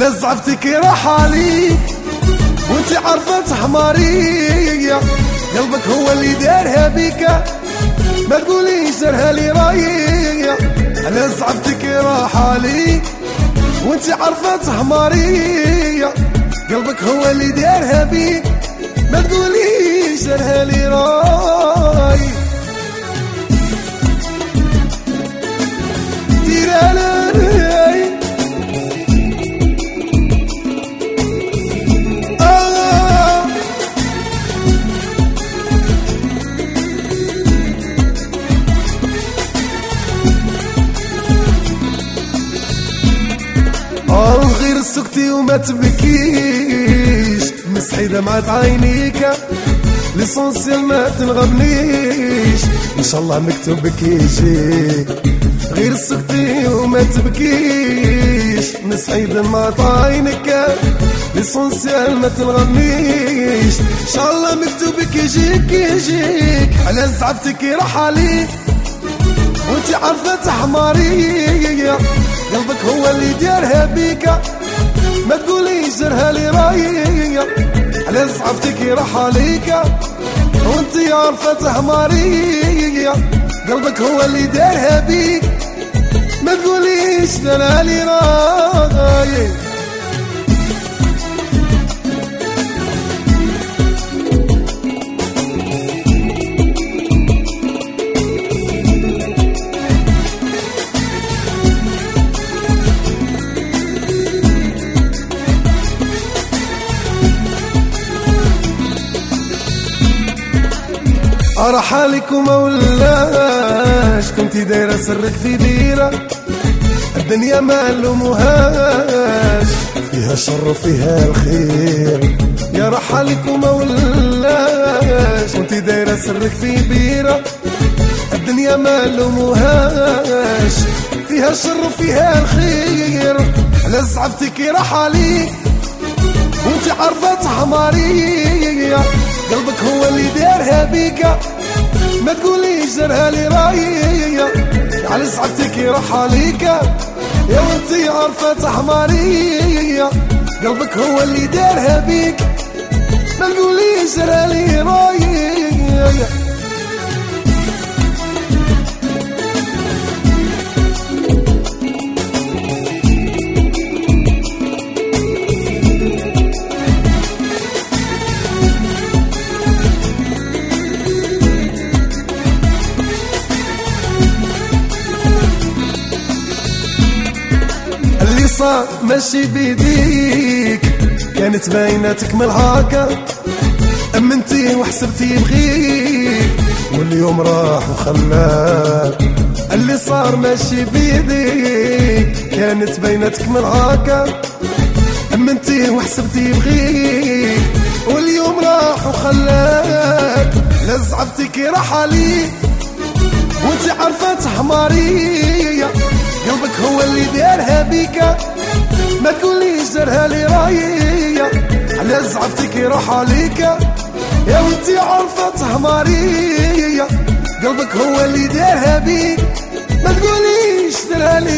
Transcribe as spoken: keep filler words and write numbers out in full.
على زعفتك راح عليك وانت عارفة حمارية، قلبك هو اللي دارها بيك، ما تقوليش دارها لي راية. على زعفتك راح عليك وانت عارفة حمارية، قلبك هو اللي دارها بيك، ما تقوليش دارها لي راية. غير سكتي وما تبكيش، مسحي دمعة عينيك ليسونسيال ما تنغبنيش، ان شاء الله مكتوبك يجي. غير سكتي وما تبكيش، مسحي دمعة عينيك ليسونسيال ما تنغبنيش، ان شاء الله مكتوبك يجيك يجيك. على زعفتك راح عليك وانت عارفة حمارية، قلبك هو اللي دارها بيك، ما تقوليش دارها لي راية. على زعفتك راح عليك وانت عارفة حمارية، قلبك هو اللي دارها بيك، ما تقوليش دارها لي راية. راح عليك وما ولاش، كنتي دايرة سرك في ديرة، الدنيا ما نلوموهاش، فيها شر وفيها الخير. يا راح عليك وما ولاش، كنتي دايرة سرك في بيرة، الدنيا ما نلوموهاش، فيها شر وفيها الخير. على زعفتك راح عليك وانت عارفة حمارية، قلبك هو اللي دارها بيك، ما تقوليش دارها لي راية. على زعفتك راح عليك يا وانتي عارفة حمارية، قلبك هو اللي دارها بيك، ما تقوليش دارها لي راية. صار ماشي بيديك، كانت بايناتك من هاكا، امنتي وحسبتي بغيك واليوم راح وخلاك. اللي صار ماشي بيديك، كانت بايناتك من هاكا، امنتي وحسبتي بغيك واليوم راح وخلاك. لزعفتك راح عليك وانت عارفة حمارية، قلبك هو اللي دارها بيك، ما تقوليش دارها لي راية. على زعفتك راح عليك يا وانتي عارفة حمارية، قلبك هو اللي دارها بيك، ما تقوليش دارها لي